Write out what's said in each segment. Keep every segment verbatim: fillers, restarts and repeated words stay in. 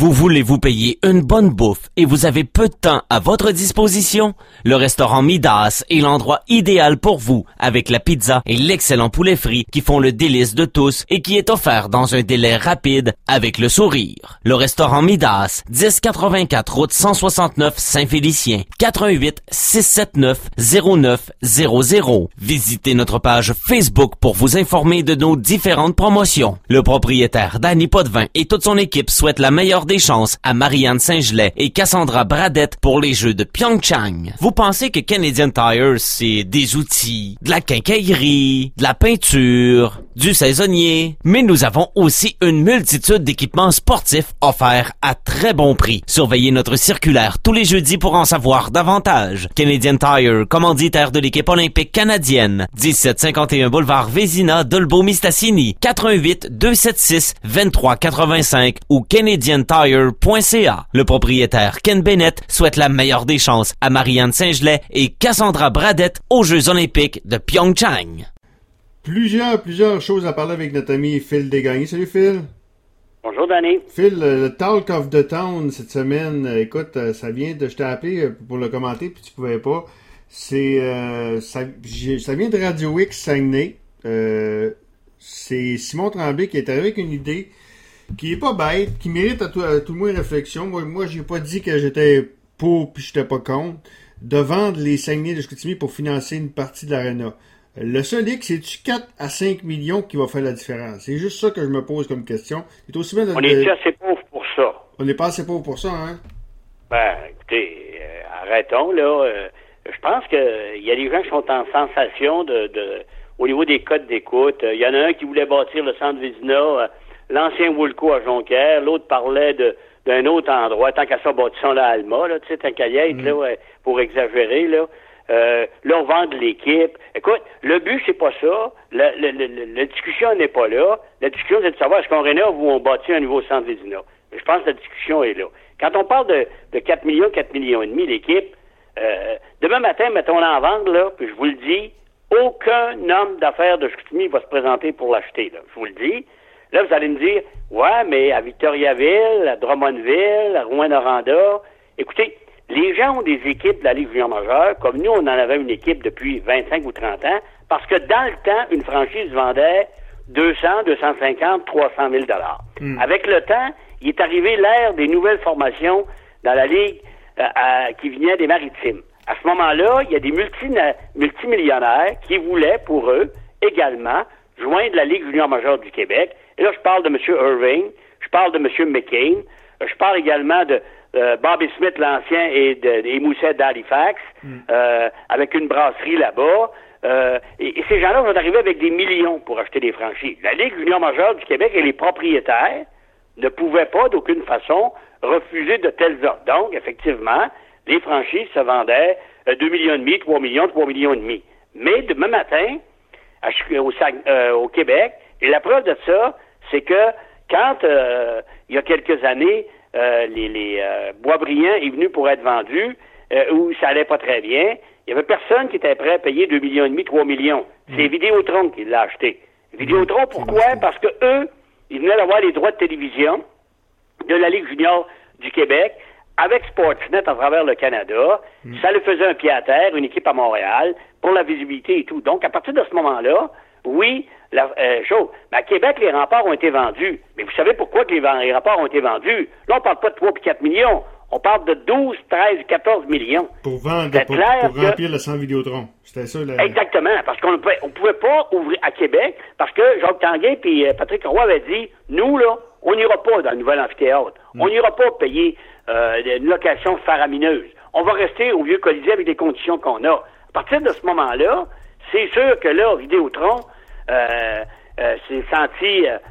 Vous voulez vous payer une bonne bouffe et vous avez peu de temps à votre disposition? Le restaurant Midas est l'endroit idéal pour vous, avec la pizza et l'excellent poulet frit qui font le délice de tous et qui est offert dans un délai rapide avec le sourire. Le restaurant Midas, dix quatre-vingt-quatre route cent soixante-neuf Saint-Félicien, quatre un huit, six sept neuf, zéro neuf zéro zéro. Visitez notre page Facebook pour vous informer de nos différentes promotions. Le propriétaire Danny Potvin et toute son équipe souhaitent la meilleure des chances à Marianne Saint-Gelais et Cassandra Bradette pour les Jeux de Pyeongchang. Vous pensez que Canadian Tire, c'est des outils, de la quincaillerie, de la peinture, du saisonnier? Mais nous avons aussi une multitude d'équipements sportifs offerts à très bon prix. Surveillez notre circulaire tous les jeudis pour en savoir davantage. Canadian Tire, commanditaire de l'équipe olympique canadienne. dix-sept cinquante et un boulevard Vézina, Dolbeau-Mistassini, quatre un huit, deux sept six, deux trois huit cinq ou canadian tire point c a. Le propriétaire Ken Bennett souhaite la meilleure des chances à Marianne Saint-Gelais et Cassandra Bradette aux Jeux olympiques de Pyeongchang. Plusieurs, plusieurs choses à parler avec notre ami Phil Desgagnés. Salut Phil. Bonjour Danny. Phil, le Talk of the Town cette semaine, écoute, ça vient de, je t'ai appelé pour le commenter puis tu pouvais pas. C'est, euh, ça, ça vient de Radio X Saguenay. Euh, c'est Simon Tremblay qui est arrivé avec une idée qui est pas bête, qui mérite à tout, à tout le moins réflexion. Moi, moi, j'ai pas dit que j'étais pour puis j'étais pas contre de vendre les Saguenay de Chicoutimi pour financer une partie de l'aréna. Le seul hic, c'est-tu quatre à cinq millions qui va faire la différence? C'est juste ça que je me pose comme question. C'est aussi bien de, On est assez pauvre pour ça. On n'est pas assez pauvre pour ça, hein? Ben, écoutez, euh, arrêtons, là. Euh, je pense que il y a des gens qui sont en sensation de, de au niveau des codes d'écoute. Il y en a un qui voulait bâtir le centre Vézina, euh, l'ancien Woolco à Jonquière. L'autre parlait de d'un autre endroit, tant qu'à ça, bâtissons la Alma, là, tu sais, tant qu'à y être, mm. là, ouais, pour exagérer, là. Euh, là, on vend de l'équipe. Écoute, le but, c'est pas ça. La, la, la, la discussion n'est pas là. La discussion, c'est de savoir est-ce qu'on rénove ou on bâtit un nouveau centre Vézina. Je pense que la discussion est là. Quand on parle de, de quatre millions, quatre millions et demi, l'équipe, euh, demain matin, mettons-la en vente, là, puis je vous le dis, aucun homme d'affaires de Chicoutimi va se présenter pour l'acheter, là. Je vous le dis. Là, vous allez me dire, ouais, mais à Victoriaville, à Drummondville, à Rouyn-Noranda, écoutez, les gens ont des équipes de la Ligue junior majeure, comme nous, on en avait une équipe depuis vingt-cinq ou trente ans, parce que dans le temps, une franchise vendait deux cents, deux cent cinquante, trois cent mille dollars. Mm. Avec le temps, il est arrivé l'ère des nouvelles formations dans la Ligue euh, à, qui venaient des Maritimes. À ce moment-là, il y a des multi, multimillionnaires qui voulaient, pour eux, également, joindre la Ligue junior majeure du Québec. Et là, je parle de M. Irving, je parle de M. McCain, je parle également de euh, Bobby Smith, l'ancien, et de, et Mousset d'Halifax, mm. euh, avec une brasserie là-bas. Euh, et, et ces gens-là vont arriver avec des millions pour acheter des franchises. La Ligue junior majeure du Québec et les propriétaires ne pouvaient pas, d'aucune façon, refuser de telles offres. Donc, effectivement, les franchises se vendaient euh, deux millions et demi, trois millions, trois millions et demi. Mais demain matin, à, au, euh, au Québec, et la preuve de ça, c'est que quand, euh, il y a quelques années, euh, les, les euh, Boisbriand est venu pour être vendu, euh, où ça allait pas très bien, il y avait personne qui était prêt à payer deux millions et demi, trois millions. C'est mmh. Vidéotron qui l'a acheté. Vidéotron, pourquoi? Parce que eux, ils venaient d'avoir les droits de télévision de la Ligue junior du Québec, avec Sportsnet à travers le Canada. Mmh. Ça le faisait un pied à terre, une équipe à Montréal, pour la visibilité et tout. Donc, à partir de ce moment-là, oui, la euh, chose. Ben, à Québec, les remparts ont été vendus. Mais vous savez pourquoi que les, les remparts ont été vendus? Là, on parle pas de trois puis quatre millions. On parle de douze, treize, quatorze millions. Pour vendre, pour, clair pour remplir que... le centre Vidéotron. C'était ça, la... Exactement. Parce qu'on ne pouvait, on pouvait pas ouvrir à Québec, parce que Jacques Tanguay et euh, Patrick Roy avaient dit, nous, là, on n'ira pas dans le nouvel amphithéâtre. Mm. On n'ira pas payer euh, une location faramineuse. On va rester au vieux Colisée avec les conditions qu'on a. À partir de ce moment-là, c'est sûr que là, Vidéotron euh, euh, s'est senti euh,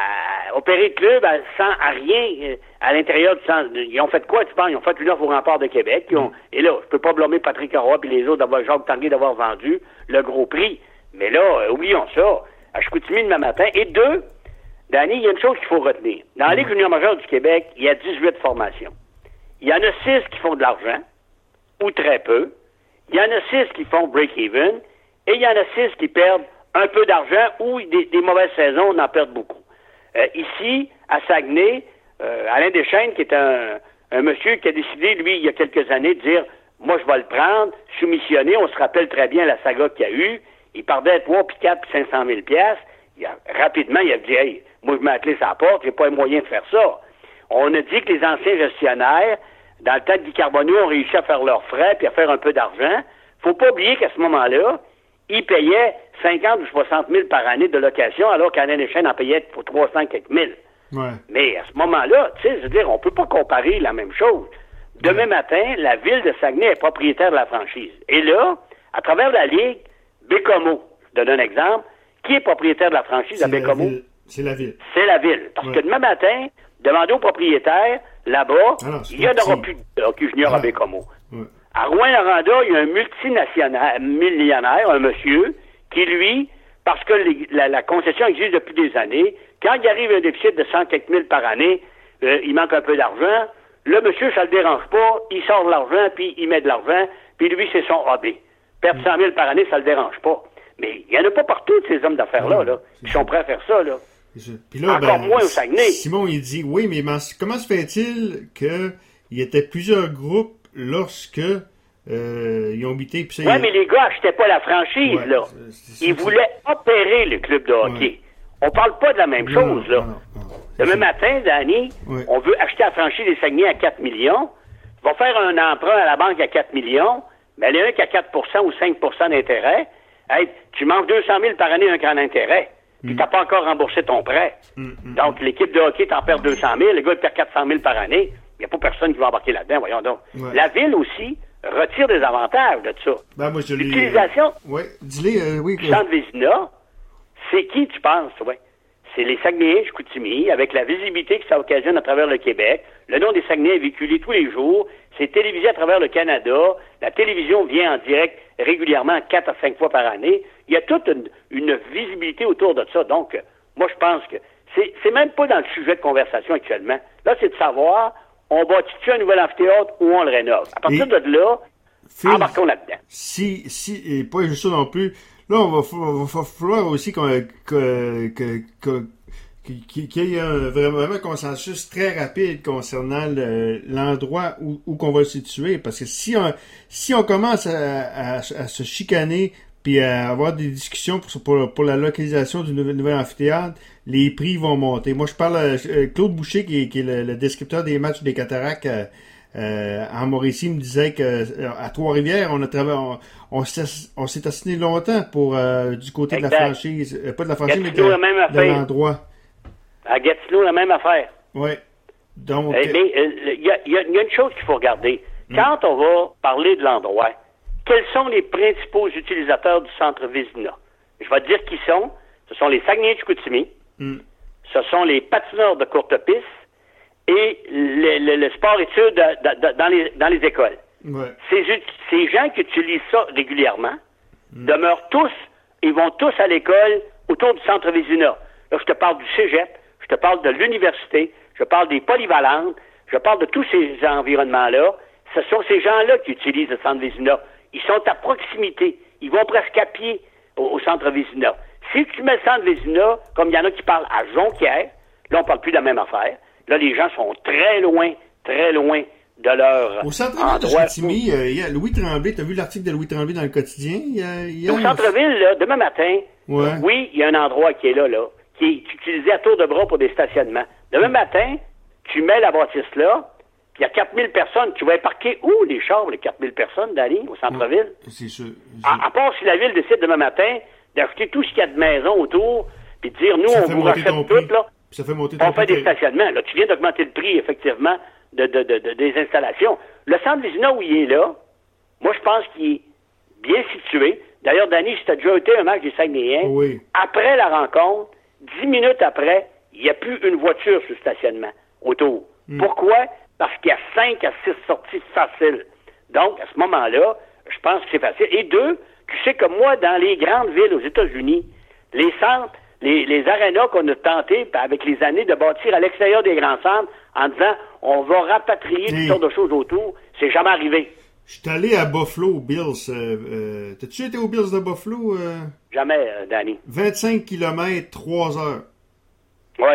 à opérer le club à, sans à rien euh, à l'intérieur du centre. Ils ont fait quoi, tu penses? Ils ont fait une offre au rempart de Québec. Ils ont, mm. Et là, je peux pas blâmer Patrick Roy et les autres d'avoir Jacques Tanguay d'avoir vendu le gros prix. Mais là, euh, oublions ça. À Chicoutimi demain matin. Et deux, Danny, il y a une chose qu'il faut retenir. Dans la Ligue junior majeure du Québec, il y a dix-huit formations. Il y en a six qui font de l'argent, ou très peu. Il y en a six qui font break-even, et il y en a six qui perdent un peu d'argent, ou des, des mauvaises saisons, on en perd beaucoup. Euh, ici, à Saguenay, euh, Alain Deschênes, qui est un, un monsieur qui a décidé, lui, il y a quelques années, de dire, moi, je vais le prendre, soumissionner. On se rappelle très bien la saga qu'il y a eu. Il perdait trois, puis quatre, puis cinq cent mille piastres. Il a, rapidement, il a dit, hey, moi, je mets la clé sur la porte, j'ai pas les moyens de faire ça. On a dit que les anciens gestionnaires, dans le temps de Guy Carbonneau, ont réussi à faire leurs frais puis à faire un peu d'argent. Faut pas oublier qu'à ce moment-là, ils payaient cinquante ou soixante mille par année de location, alors qu'Alain Deschênes en payait pour trois cents quelques mille. Ouais. Mais à ce moment-là, tu sais, je veux dire, on peut pas comparer la même chose. Demain matin, la ville de Saguenay est propriétaire de la franchise. Et là, à travers la Ligue, Bécomo, je te donne un exemple, qui est propriétaire de la franchise C'est à Bécomo? C'est la ville. C'est la ville. Parce ouais. que demain matin, demandez aux propriétaires, là-bas, Alors, il n'y en aura plus de hockey junior Alors, à Bécomo. Ouais. À Rouyn-Noranda, il y a un multinational, millionnaire, un monsieur, qui lui, parce que les, la, la concession existe depuis des années, quand il arrive un déficit de cent quelques mille par année, euh, il manque un peu d'argent, le monsieur, ça le dérange pas, il sort de l'argent, puis il met de l'argent, puis lui, c'est son hobby. Perdre cent mille par année, ça le dérange pas. Mais il n'y en a pas partout de ces hommes d'affaires-là, ouais, là, qui sont prêts à faire ça, là. Puis là, Encore ben, moins au Saguenay. Simon, il dit, oui, mais comment se fait-il qu'il y était plusieurs groupes lorsque euh, ils ont habité... Oui, il... mais les gars n'achetaient pas la franchise, ouais, là. C'est, c'est, ils c'est... voulaient opérer le club de hockey. Ouais. On parle pas de la même non, chose, là. Non, non, non, Demain ça. matin, Danny, ouais. on veut acheter la franchise des Saguenay à quatre millions. On va faire un emprunt à la banque à quatre millions. Mais il y en a un qui a quatre pour cent ou cinq pour cent d'intérêt. Hey, tu manques deux cent mille par année un grand intérêt. Puis mm. t'as pas encore remboursé ton prêt. Mm, mm, donc, l'équipe de hockey t'en perd deux cent mille. Le gars, il perd quatre cent mille par année. Il n'y a pas personne qui va embarquer là-dedans, voyons donc. Ouais. La ville aussi retire des avantages de ça. Ben, moi, je L'utilisation euh... ouais. Dis-les, euh, oui, du centre Vézina, c'est qui, tu penses, ouais? C'est les Saguenayens, Chicoutimi, avec la visibilité que ça occasionne à travers le Québec. Le nom des Saguenayens est véhiculé tous les jours. C'est télévisé à travers le Canada. La télévision vient en direct régulièrement quatre à cinq fois par année. Il y a toute une, une visibilité autour de ça. Donc, moi, je pense que c'est, c'est même pas dans le sujet de conversation actuellement. Là, c'est de savoir, on bâtit-tu un nouvel amphithéâtre ou on le rénove. À partir et de là, Phil, embarquons là-dedans. Si, si, et pas juste ça non plus, là, on va, va, va falloir aussi qu'on, que, que, que qu'il y ait un vraiment un consensus très rapide concernant le, l'endroit où, où qu'on va le situer. Parce que si on, si on commence à, à, à se chicaner puis à avoir des discussions pour, pour, pour la localisation du nouvel, nouvel amphithéâtre, les prix vont monter. Moi, je parle à Claude Boucher, qui est, qui est le, le descripteur des matchs des Cataractes euh, euh, en Mauricie, me disait que euh, à Trois-Rivières, on a travaillé, on, on, s'est, on s'est assigné longtemps pour euh, du côté exact. de la franchise, euh, pas de la franchise, mais de, de l'endroit. À Gatineau, la même affaire. Oui. Donc. Eh, mais il y, y, y a une chose qu'il faut regarder. Mm. Quand on va parler de l'endroit, quels sont les principaux utilisateurs du centre Vézina? Je vais te dire qui sont. Ce sont les Saguenayens de Chicoutimi. Mm. Ce sont les patineurs de courte piste et le, le, le sport-études dans les, dans les écoles. Ouais. Ces, ces gens qui utilisent ça régulièrement mm. demeurent tous, ils vont tous à l'école autour du centre Vézina. Là, je te parle du cégep. Je te parle de l'université, je parle des polyvalentes, je parle de tous ces environnements-là. Ce sont ces gens-là qui utilisent le centre Vézina. Ils sont à proximité. Ils vont presque à pied au, au centre Vézina. Si tu mets le centre Vézina, comme il y en a qui parlent à Jonquière, là, on parle plus de la même affaire. Là, les gens sont très loin, très loin de leur Au centre-ville de Chicoutimi, euh, il y a Louis Tremblay. Tu as vu l'article de Louis Tremblay dans le quotidien? Il y a, il y a... Au centre-ville, là, demain matin, ouais. oui, il y a un endroit qui est là, là. qui est utilisé à tour de bras pour des stationnements. Demain matin, tu mets la bâtisse là, puis il y a quatre mille personnes. Tu vas parquer où les chars, les quatre mille personnes, Dani, au centre-ville? C'est sûr. À, à part si la ville décide demain matin d'acheter tout ce qu'il y a de maisons autour, puis de dire, nous, ça on vous rachète tout, là. Ça fait monter ton on fait des stationnements. Là, tu viens d'augmenter le prix, effectivement, de, de, de, de, des installations. Le centre Vézina où il est là, moi, je pense qu'il est bien situé. D'ailleurs, Dani, si tu as déjà été un match des Saguenayens, oui. après la rencontre, dix minutes après, il n'y a plus une voiture sur le stationnement autour. Mm. Pourquoi? Parce qu'il y a cinq à six sorties faciles. Donc, à ce moment-là, je pense que c'est facile. Et deux, tu sais que moi, dans les grandes villes aux États-Unis, les centres, les, les arénas qu'on a tenté avec les années de bâtir à l'extérieur des grands centres en disant on va rapatrier toutes sortes de choses autour, c'est jamais arrivé. Je suis allé à Buffalo, Bills. Euh, euh, t'as-tu été aux Bills de Buffalo? Euh... Jamais, euh, Danny. vingt-cinq kilomètres, trois heures. Oui.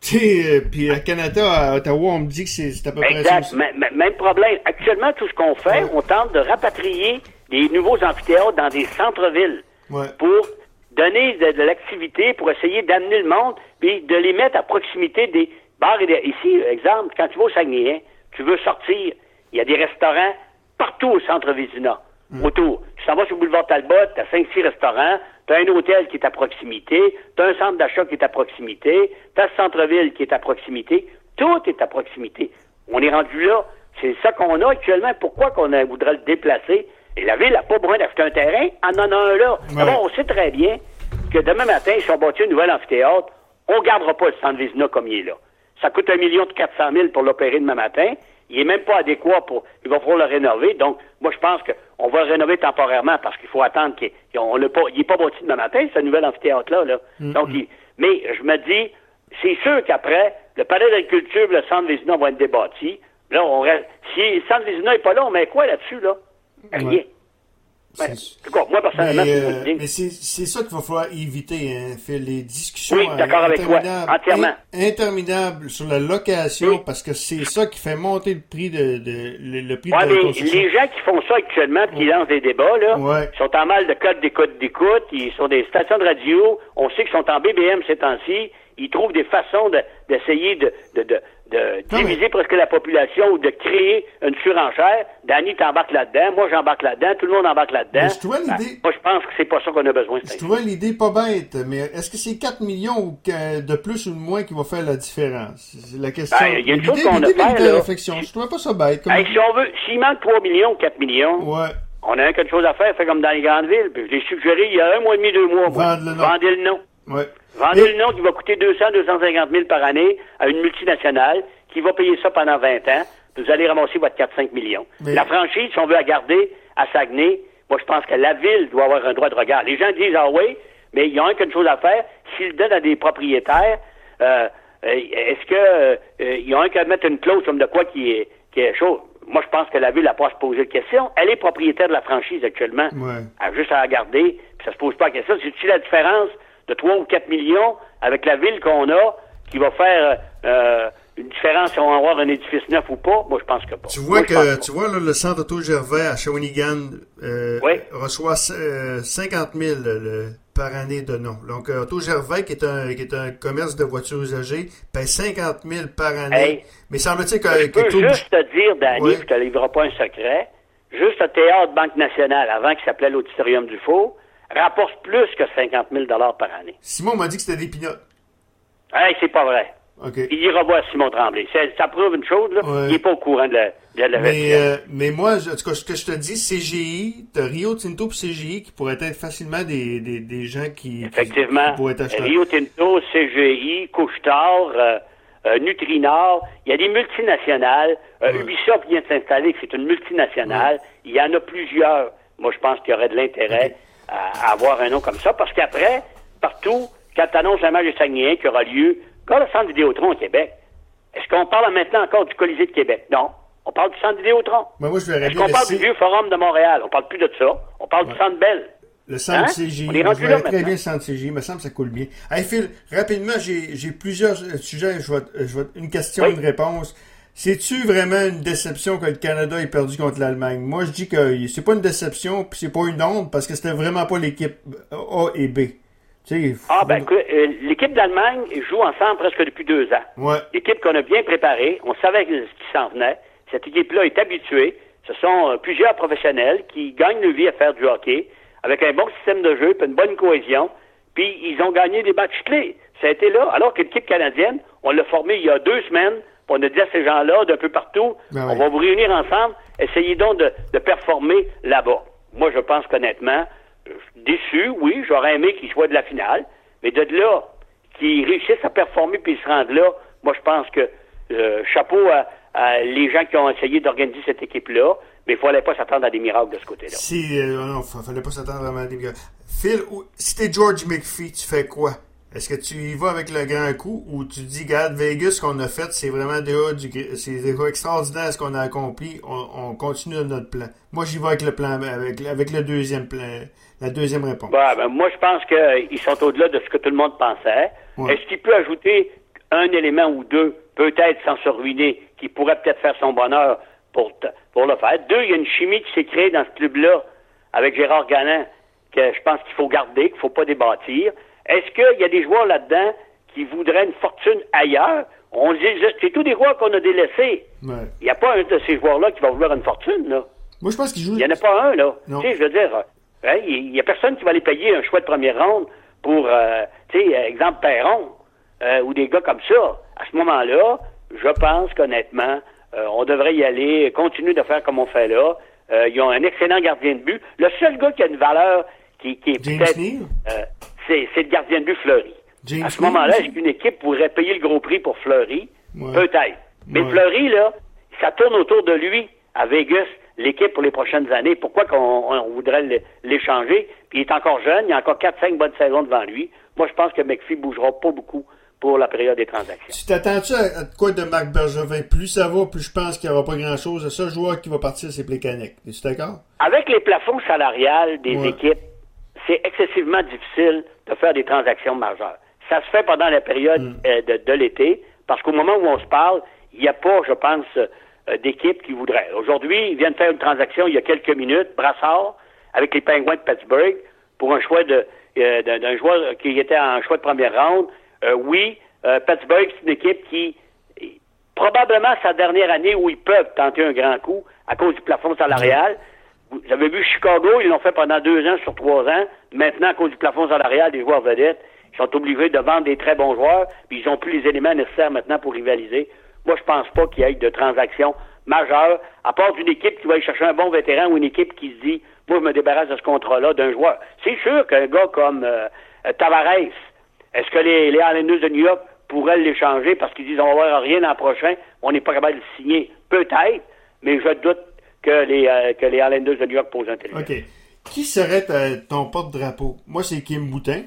Tu sais, puis à Canada, à Ottawa, on me dit que c'est, c'est à peu exact. près ça. Exact. Même problème. Actuellement, tout ce qu'on fait, ouais. on tente de rapatrier des nouveaux amphithéâtres dans des centres-villes ouais. pour donner de, de l'activité, pour essayer d'amener le monde, puis de les mettre à proximité des bars et des... Ici, exemple, quand tu vas au Saguenay, hein, tu veux sortir, il y a des restaurants partout au centre Vézina, mm. autour. Tu s'en vas sur le boulevard Talbot, tu as cinq six restaurants, tu as un hôtel qui est à proximité, tu as un centre d'achat qui est à proximité, tu as le centre-ville qui est à proximité, tout est à proximité. On est rendu là. C'est ça qu'on a actuellement. Pourquoi qu'on a, voudrait le déplacer? Et la ville n'a pas besoin d'acheter un terrain, en en a un là. Ouais. D'abord, on sait très bien que demain matin, si on bâtit une nouvelle amphithéâtre, on ne gardera pas le centre Vézina comme il est là. Ça coûte un million de quatre cent mille pour l'opérer demain matin. Il est même pas adéquat pour... Il va falloir le rénover. Donc, moi, je pense qu'on va le rénover temporairement parce qu'il faut attendre qu'il on l'a pas... Il n'est pas bâti demain matin, ce nouvel amphithéâtre-là. Là. Mm-hmm. Donc, il... Mais je me dis, c'est sûr qu'après, le palais d'agriculture et le centre Vézina vont être débattus. Là, on reste... Si le centre Vézina n'est pas là, on met quoi là-dessus, là? Rien. Ouais. Ben, quoi, moi, personnellement, mais, c'est euh, mais c'est, c'est ça qu'il va falloir éviter, hein, faire les discussions oui, d'accord avec toi, entièrement. In, interminables sur la location, oui. parce que c'est ça qui fait monter le prix de, de le, le prix ouais, de la mais les gens qui font ça actuellement, qui ouais. lancent des débats, là, ouais. sont en mal de codes d'écoute d'écoute, ils sont des stations de radio, on sait qu'ils sont en B B M ces temps-ci, ils trouvent des façons de, d'essayer de, de, de de diviser presque la population ou de créer une surenchère. Danny t'embarque là-dedans, moi j'embarque là-dedans, tout le monde embarque là-dedans. Je trouvais l'idée... Ben, moi je pense que c'est pas ça qu'on a besoin. Je trouvais l'idée pas bête, mais est-ce que c'est quatre millions de plus ou de moins qui va faire la différence? C'est la question. Ben, il y a une chose qu'on a fait, là. Réflexion. Je trouvais pas ça bête. Comme... Hey, si on veut, s'il manque trois millions ou quatre millions, ouais. on a quelque chose à faire, fait comme dans les grandes villes. Puis je l'ai suggéré il y a un mois et demi, deux mois. Vendre le nom. Vendez le nom. Ouais. Vendez et... le nom qui va coûter deux cents à deux cent cinquante mille par année à une multinationale qui va payer ça pendant vingt ans, vous allez ramasser votre quatre à cinq millions. Mais... La franchise, si on veut la garder à Saguenay, moi, je pense que la ville doit avoir un droit de regard. Les gens disent, ah oui, mais ils ont quelque chose à faire. S'ils le donnent à des propriétaires, euh, est-ce que euh, ils ont qu'à mettre une clause comme de quoi qui est, qui est chaud? Moi, je pense que la ville n'a pas à se poser de question. Elle est propriétaire de la franchise actuellement. Ouais. Elle a juste à la garder, puis ça se pose pas de question. C'est-tu la différence de trois ou quatre millions avec la ville qu'on a qui va faire... Euh, une différence si on va avoir un édifice neuf ou pas? Moi, je pense que pas. Tu vois Moi, que tu vois là, le centre Auto Gervais à Shawinigan euh, oui. reçoit euh, cinquante mille le, par année de nom. Donc, euh, Auto Gervais, qui est un qui est un commerce de voitures usagées, paye cinquante mille par année. Hey, mais semble-t-il que... Je peux que juste tout... te dire, Danny, oui. je te livrerai pas un secret, juste le théâtre Banque Nationale, avant qu'il s'appelait l'Auditorium du Faux, rapporte plus que cinquante mille dollars par année. Simon m'a dit que c'était des pinottes. Hey, c'est pas vrai. Okay. Il ira voir Simon Tremblay. Ça, ça prouve une chose, là. Ouais. Il n'est pas au courant de la, de la mais, euh, mais moi, je, en tout cas, ce que je te dis, C G I, t'as Rio Tinto et C G I qui pourraient être facilement des, des, des gens qui, Effectivement. qui, qui pourraient être acheteurs. Rio Tinto, C G I, Couche-Tard, euh, euh, Nutrinor, il y a des multinationales. Euh, ouais. Ubisoft vient de s'installer, c'est une multinationale. Ouais. Il y en a plusieurs. Moi, je pense qu'il y aurait de l'intérêt okay. à, à avoir un nom comme ça, parce qu'après, partout, quand tu annonces un match de Saguenay qui aura lieu, quand le centre Vidéotron au Québec, est-ce qu'on parle maintenant encore du Colisée de Québec? Non. On parle du centre Vidéotron. Ben moi, je est-ce qu'on parle du vieux Forum de Montréal? On parle plus de ça. On parle ouais. du centre Bell. Le centre hein? C G I. On est rendu là très maintenant. Bien le centre C G I. Il me semble que ça coule bien. Hey Phil, rapidement, j'ai, j'ai plusieurs sujets. Je vais, je vais, une question, oui. une réponse. C'est-tu vraiment une déception que le Canada ait perdu contre l'Allemagne? Moi, je dis que c'est pas une déception, puis c'est pas une honte, parce que c'était vraiment pas l'équipe A et B. T'sais, ah, ben, écoute, euh, l'équipe d'Allemagne joue ensemble presque depuis deux ans. Ouais. L'équipe qu'on a bien préparée, on savait ce qui s'en venait. Cette équipe-là est habituée. Ce sont euh, plusieurs professionnels qui gagnent leur vie à faire du hockey, avec un bon système de jeu, puis une bonne cohésion. Puis, ils ont gagné des matchs clés. Ça a été là. Alors que l'équipe canadienne, on l'a formée il y a deux semaines, puis on a dit à ces gens-là, d'un peu partout, ben on ouais. va vous réunir ensemble, essayez donc de, de performer là-bas. Moi, je pense qu'honnêtement, déçu, oui, j'aurais aimé qu'il soit de la finale, mais de là, qu'ils réussissent à performer puis se rendre là, moi je pense que euh, chapeau à, à les gens qui ont essayé d'organiser cette équipe-là, mais il ne fallait pas s'attendre à des miracles de ce côté-là. Si, euh, non, il ne fallait pas s'attendre vraiment à des miracles. Phil, si t'es George McPhee, tu fais quoi? Est-ce que tu y vas avec le grand coup ou tu dis, regarde, Vegas, ce qu'on a fait, c'est vraiment déjà, du, c'est déjà extraordinaire ce qu'on a accompli, on, on continue notre plan. Moi, j'y vais avec le plan, avec, avec le deuxième plan, la deuxième réponse. Bah, ben, moi, je pense qu'ils sont au-delà de ce que tout le monde pensait. Ouais. Est-ce qu'il peut ajouter un élément ou deux, peut-être sans se ruiner, qui pourrait peut-être faire son bonheur pour, t- pour le faire. Deux, il y a une chimie qui s'est créée dans ce club-là avec Gérard Galland que je pense qu'il faut garder, qu'il ne faut pas débattre. Est-ce qu'il y a des joueurs là-dedans qui voudraient une fortune ailleurs? On dit, c'est tous des joueurs qu'on a délaissés. Ouais. Il n'y a pas un de ces joueurs-là qui va vouloir une fortune, là. Moi, je pense qu'il joue... Il n'y en a pas un, là. Non. Tu sais, je veux dire, hein, il n'y a personne qui va aller payer un choix de première ronde pour, euh, tu sais, exemple Perron, euh, ou des gars comme ça. À ce moment-là, je pense qu'honnêtement, euh, on devrait y aller, continuer de faire comme on fait là. Euh, ils ont un excellent gardien de but. Le seul gars qui a une valeur qui, qui est James peut-être... Neal? Euh, c'est, c'est le gardien de but Fleury. James à ce moment-là, Neal, est-ce qu'une équipe pourrait payer le gros prix pour Fleury? Ouais. Peut-être. Mais Ouais. Fleury, là, ça tourne autour de lui à Vegas, l'équipe pour les prochaines années. Pourquoi qu'on on voudrait l'échanger? Puis il est encore jeune, il y a encore quatre cinq bonnes saisons devant lui. Moi, je pense que McPhee bougera pas beaucoup pour la période des transactions. Tu t'attends-tu à, à quoi de Marc Bergevin? Plus ça va, plus je pense qu'il n'y aura pas grand-chose. Le seul joueur qui va partir, c'est Plekanec. Es-tu d'accord? Avec les plafonds salariales des Ouais. équipes, c'est excessivement difficile de faire des transactions majeures. Ça se fait pendant la période Mm. euh, de, de l'été, parce qu'au moment où on se parle, il n'y a pas, je pense, euh, d'équipe qui voudrait. Aujourd'hui, ils viennent faire une transaction il y a quelques minutes, Brassard, avec les Penguins de Pittsburgh, pour un choix de euh, d'un, d'un joueur qui était en choix de première ronde. Euh, oui, euh, Pittsburgh, c'est une équipe qui, probablement sa dernière année où ils peuvent tenter un grand coup à cause du plafond salarial. Vous avez vu Chicago, ils l'ont fait pendant deux ans sur trois ans. Maintenant, à cause du plafond salarial des joueurs vedettes, ils sont obligés de vendre des très bons joueurs, puis ils n'ont plus les éléments nécessaires maintenant pour rivaliser. Moi, je pense pas qu'il y ait de transactions majeures, à part d'une équipe qui va aller chercher un bon vétéran ou une équipe qui se dit, moi, je me débarrasse de ce contrat-là d'un joueur. C'est sûr qu'un gars comme euh, Tavares, est-ce que les, les Islanders de New York pourraient l'échanger parce qu'ils disent on va avoir rien l'an prochain, on n'est pas capable de le signer? Peut-être, mais je doute que les, euh, que les Islanders de New York posent un téléphone. OK. Qui serait ta- ton porte-drapeau? Moi, c'est Kim Boutin.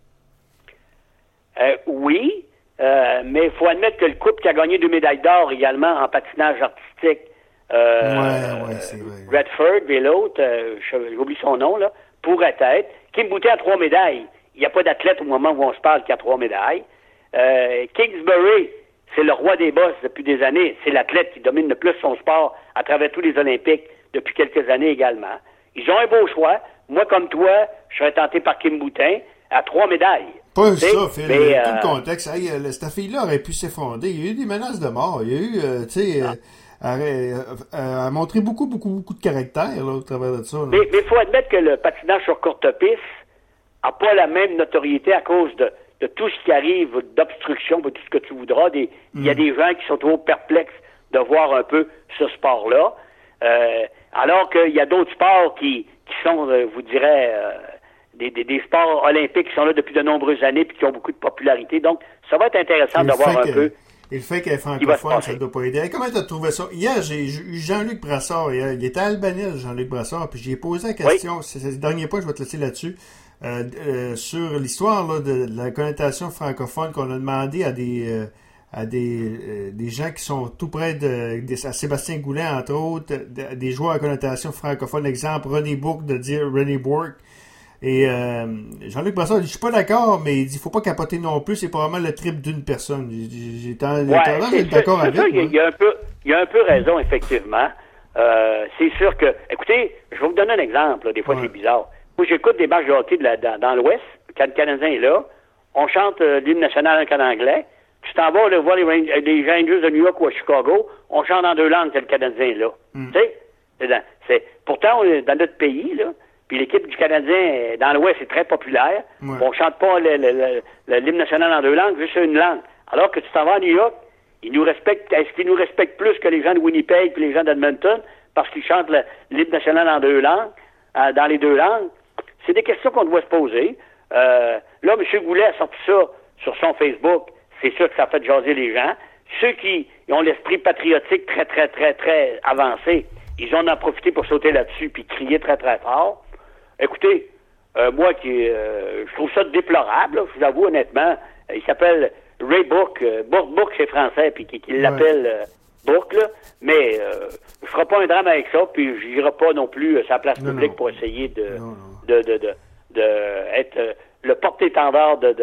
Euh, oui, euh, mais il faut admettre que le couple qui a gagné deux médailles d'or également en patinage artistique, euh, Ouais, ouais, c'est vrai. Redford et l'autre, euh, j'oublie son nom, là, pourrait être. Kim Boutin a trois médailles. Il n'y a pas d'athlète au moment où on se parle qui a trois médailles. Euh, Kingsbury, c'est le roi des bosses depuis des années. C'est l'athlète qui domine le plus son sport à travers tous les Olympiques depuis quelques années également. Ils ont un beau choix. Moi, comme toi, je serais tenté par Kim Boutin à trois médailles. Pas T'sais, ça, Phil. mais, Tout euh, le contexte. Hey, euh, cette fille-là aurait pu s'effondrer. Il y a eu des menaces de mort. Il y a eu, euh, tu sais, euh, elle, elle- elle a montré beaucoup, beaucoup, beaucoup de caractère là, au travers de ça. là. Mais il faut admettre que le patinage sur courte piste n'a pas la même notoriété à cause de, de tout ce qui arrive, d'obstruction, de tout ce que tu voudras. Des- Il y a des gens qui sont trop perplexes de voir un peu ce sport-là. Euh, alors qu'il y a d'autres sports qui, qui sont, euh, vous direz, euh, des, des, des sports olympiques qui sont là depuis de nombreuses années et qui ont beaucoup de popularité. Donc, ça va être intéressant Et de le voir fait un que- peu. Et le fait qu'elle est va se francophone, passer. ça ne doit pas aider. Hey, comment tu as trouvé ça? Hier, j'ai eu Jean-Luc Brassard. Hier. Il était à Albanais, Jean-Luc Brassard, puis j'ai posé la question, c'est c'est le dernier point, je vais te laisser là-dessus, euh, euh, sur l'histoire là, de, de la connotation francophone qu'on a demandé à des euh, à des, euh, des gens qui sont tout près de, de à Sébastien Goulet, entre autres, de- des joueurs à connotation francophone. Exemple, René Bourque de dire René Bourque. Et euh, Jean-Luc Brassard, il dit, je suis pas d'accord, mais il dit, faut pas capoter non plus, c'est probablement le triple d'une personne. J'ai j'ai- j'ai tendance Ouais, à c'est- être d'accord c'est avec. ça, il y a- moi. il y a un peu, il y a un peu raison, effectivement. Euh, c'est sûr que, écoutez, je vais vous donner un exemple, là, des fois Ouais. c'est bizarre. Moi, j'écoute des matchs de hockey de la- dans, dans l'Ouest, quand le Canadien est là, on chante euh, l'hymne national en anglais, tu t'en vas là, voir les, Rang- les Rangers de New York ou à Chicago, on chante en deux langues quand le Canadien est là. Mm. Tu sais, c'est dans, c'est, pourtant, on est dans notre pays, là, puis l'équipe du Canadien, euh, dans l'Ouest, c'est très populaire. Ouais. On chante pas le, le, le- le- l'hymne national en deux langues, juste une langue. Alors que tu t'en vas à New York, ils nous respectent, est-ce qu'ils nous respectent plus que les gens de Winnipeg et les gens d'Edmonton parce qu'ils chantent le- l'hymne national en deux langues, euh, dans les deux langues? C'est des questions qu'on doit se poser. Euh, là, M. Goulet a sorti ça sur son Facebook. C'est sûr que ça fait jaser les gens. Ceux qui ont l'esprit patriotique très, très, très, très avancé, ils en ont profité pour sauter là-dessus puis crier très, très fort. Écoutez, euh, moi, qui, euh, je trouve ça déplorable, là, je vous avoue honnêtement. Euh, il s'appelle Ray Bourque. Euh, Bourque, Bourque, c'est français, puis qu'il qu'il l'appelle euh, Bourque, là. Mais euh, je ferai pas un drame avec ça, puis je n'irai pas non plus euh, sur la place Non, publique non. pour essayer de, Non, non. de, de, de, de être euh, le porte-étendard de, de,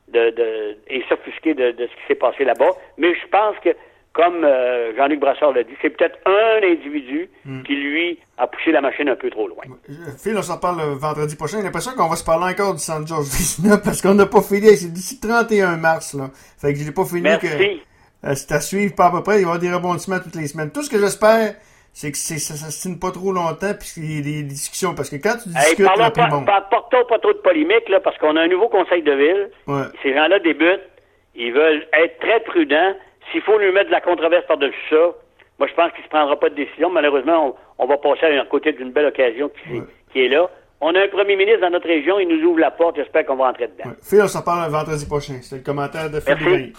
de, de, et s'offusquer de, de ce qui s'est passé là-bas. Mais je pense que, comme euh, Jean-Luc Brassard l'a dit, c'est peut-être un individu mm. qui, lui, a poussé la machine un peu trop loin. Phil, on s'en parle le vendredi prochain. J'ai l'impression qu'on va se parler encore du San George Vizina parce qu'on n'a pas fini. C'est d'ici le trente et un mars, là. Fait que j'ai pas fini. Merci. Que euh, c'est à suivre pas à peu près. Il va y avoir des rebondissements toutes les semaines. Tout ce que j'espère, c'est que c'est, ça ne se tine pas trop longtemps puis qu'il y ait des discussions. Parce que quand tu discutes... Hey, parlons là, pas, bon. pas, portons pas trop de polémique, là, parce qu'on a un nouveau conseil de ville. Ouais. Ces gens-là débutent. Ils veulent être très prudents. S'il faut lui mettre de la controverse par-dessus ça, moi, je pense qu'il ne se prendra pas de décision. Malheureusement, on, on va passer à côté d'une belle occasion qui, ouais. qui est là. On a un premier ministre dans notre région. Il nous ouvre la porte. J'espère qu'on va entrer dedans. Ouais. Phil, on s'en parle le vendredi prochain. C'est le commentaire de Phil.